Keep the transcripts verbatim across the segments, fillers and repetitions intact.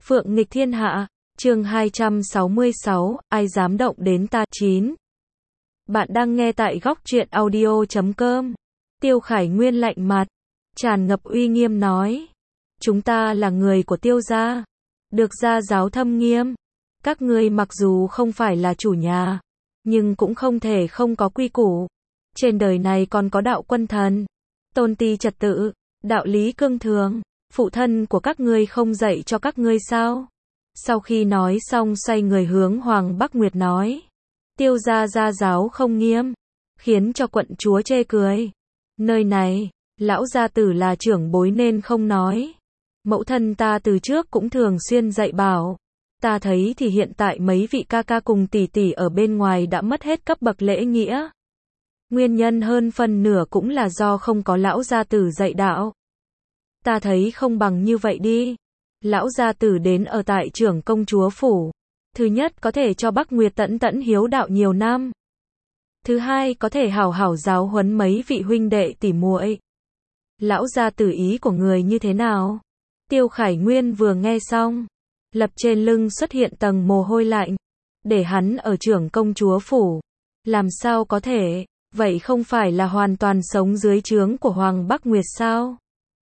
Phượng nghịch thiên hạ, chương hai trăm sáu mươi sáu, ai dám động đến ta. chín. Bạn đang nghe tại góc truyện audio chấm com. Tiêu Khải Nguyên lạnh mặt, tràn ngập uy nghiêm nói. Chúng ta là người của Tiêu gia, được gia giáo thâm nghiêm. Các ngươi mặc dù không phải là chủ nhà, nhưng cũng không thể không có quy củ. Trên đời này còn có đạo quân thần, tôn ti trật tự, đạo lý cương thường. Phụ thân của các ngươi không dạy cho các ngươi sao? Sau khi nói xong xoay người hướng Hoàng Bắc Nguyệt nói. Tiêu gia gia giáo không nghiêm, khiến cho quận chúa chê cười. Nơi này, lão gia tử là trưởng bối nên không nói. Mẫu thân ta từ trước cũng thường xuyên dạy bảo. Ta thấy thì hiện tại mấy vị ca ca cùng tỷ tỷ ở bên ngoài đã mất hết cấp bậc lễ nghĩa. Nguyên nhân hơn phần nửa cũng là do không có lão gia tử dạy đạo. Ta thấy không bằng như vậy đi. Lão gia tử đến ở tại trưởng công chúa phủ. Thứ nhất có thể cho Bắc Nguyệt tẫn tẫn hiếu đạo nhiều năm. Thứ hai có thể hảo hảo giáo huấn mấy vị huynh đệ tỉ muội. Lão gia tử ý của người như thế nào? Tiêu Khải Nguyên vừa nghe xong, lập trên lưng xuất hiện tầng mồ hôi lạnh. Để hắn ở trưởng công chúa phủ. Làm sao có thể, vậy không phải là hoàn toàn sống dưới trướng của Hoàng Bắc Nguyệt sao?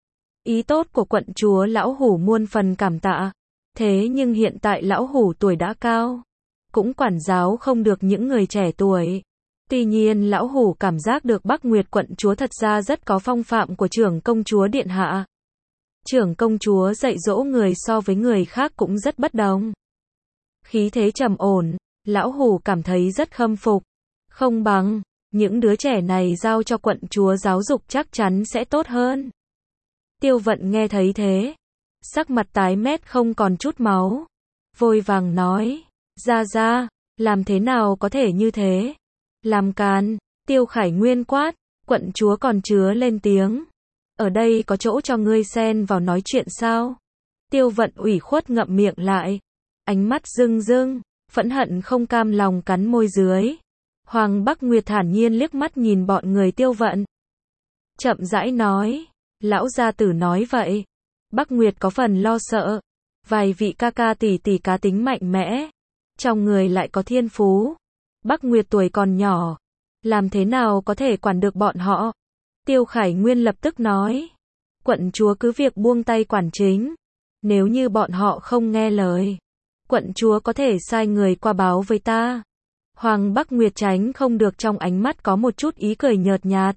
Ý tốt của quận chúa lão hủ muôn phần cảm tạ. Thế nhưng hiện tại lão hủ tuổi đã cao, cũng quản giáo không được những người trẻ tuổi. Tuy nhiên lão hủ cảm giác được Bắc Nguyệt quận chúa thật ra rất có phong phạm của trưởng công chúa điện hạ. Trưởng công chúa dạy dỗ người so với người khác cũng rất bất đồng. Khí thế trầm ổn, lão hủ cảm thấy rất khâm phục. Không bằng, những đứa trẻ này giao cho quận chúa giáo dục chắc chắn sẽ tốt hơn. Tiêu Vận nghe thấy thế, sắc mặt tái mét không còn chút máu, vội vàng nói, ra ra, làm thế nào có thể như thế? Làm càn. Tiêu Khải Nguyên quát, quận chúa còn chứa lên tiếng. Ở đây có chỗ cho ngươi xen vào nói chuyện sao? Tiêu Vận ủy khuất ngậm miệng lại, ánh mắt rưng rưng, phẫn hận không cam lòng cắn môi dưới. Hoàng Bắc Nguyệt thản nhiên liếc mắt nhìn bọn người Tiêu Vận, chậm rãi nói. Lão gia tử nói vậy. Bắc Nguyệt có phần lo sợ. Vài vị ca ca tỷ tỷ cá tính mạnh mẽ. Trong người lại có thiên phú. Bắc Nguyệt tuổi còn nhỏ. Làm thế nào có thể quản được bọn họ? Tiêu Khải Nguyên lập tức nói. Quận chúa cứ việc buông tay quản chính. Nếu như bọn họ không nghe lời, quận chúa có thể sai người qua báo với ta. Hoàng Bắc Nguyệt tránh không được trong ánh mắt có một chút ý cười nhợt nhạt.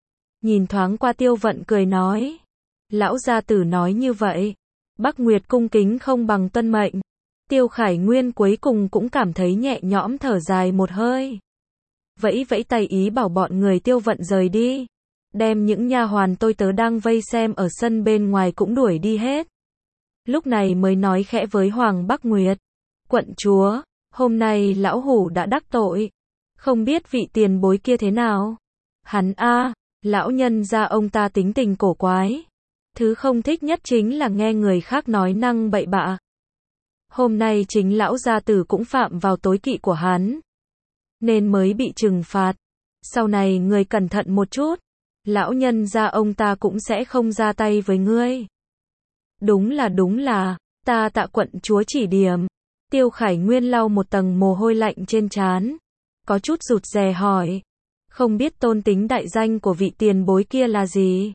Nhìn thoáng qua Tiêu Vận cười nói. Lão gia tử nói như vậy. Bắc Nguyệt cung kính không bằng tuân mệnh. Tiêu Khải Nguyên cuối cùng cũng cảm thấy nhẹ nhõm thở dài một hơi. Vẫy vẫy tay ý bảo bọn người Tiêu Vận rời đi. Đem những nha hoàn tôi tớ đang vây xem ở sân bên ngoài cũng đuổi đi hết. Lúc này mới nói khẽ với Hoàng Bắc Nguyệt. Quận chúa, hôm nay lão hủ đã đắc tội. Không biết vị tiền bối kia thế nào? Hắn a lão nhân gia ông ta tính tình cổ quái. Thứ không thích nhất chính là nghe người khác nói năng bậy bạ. Hôm nay chính lão gia tử cũng phạm vào tối kỵ của hắn, nên mới bị trừng phạt. Sau này người cẩn thận một chút. Lão nhân gia ông ta cũng sẽ không ra tay với ngươi. Đúng là đúng là, ta tạ quận chúa chỉ điểm. Tiêu Khải Nguyên lau một tầng mồ hôi lạnh trên trán, có chút rụt rè hỏi. Không biết tôn tính đại danh của vị tiền bối kia là gì?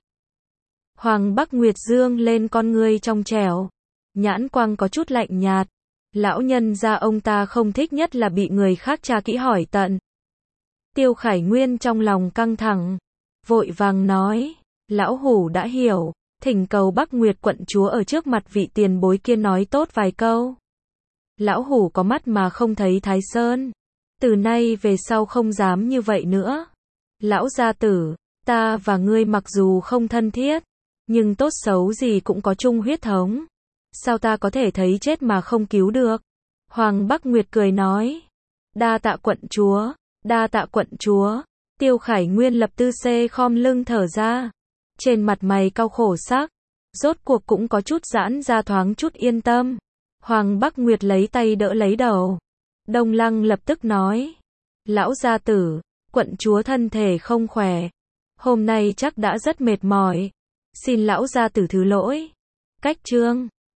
Hoàng Bắc Nguyệt dương lên con ngươi trong trẻo, nhãn quang có chút lạnh nhạt. Lão nhân gia ông ta không thích nhất là bị người khác tra kỹ hỏi tận. Tiêu Khải Nguyên trong lòng căng thẳng, vội vàng nói. Lão hủ đã hiểu, thỉnh cầu Bắc Nguyệt quận chúa ở trước mặt vị tiền bối kia nói tốt vài câu. Lão hủ có mắt mà không thấy Thái Sơn. Từ nay về sau không dám như vậy nữa. Lão gia tử, ta và ngươi mặc dù không thân thiết, nhưng tốt xấu gì cũng có chung huyết thống. Sao ta có thể thấy chết mà không cứu được? Hoàng Bắc Nguyệt cười nói. Đa tạ quận chúa, đa tạ quận chúa. Tiêu Khải Nguyên lập tư xê khom lưng thở ra. Trên mặt mày cau khổ sắc. Rốt cuộc cũng có chút giãn ra thoáng chút yên tâm. Hoàng Bắc Nguyệt lấy tay đỡ lấy đầu. Đông Lăng lập tức nói. Lão gia tử, quận chúa thân thể không khỏe. Hôm nay chắc đã rất mệt mỏi. Xin lão gia tử thứ lỗi. Cách chương.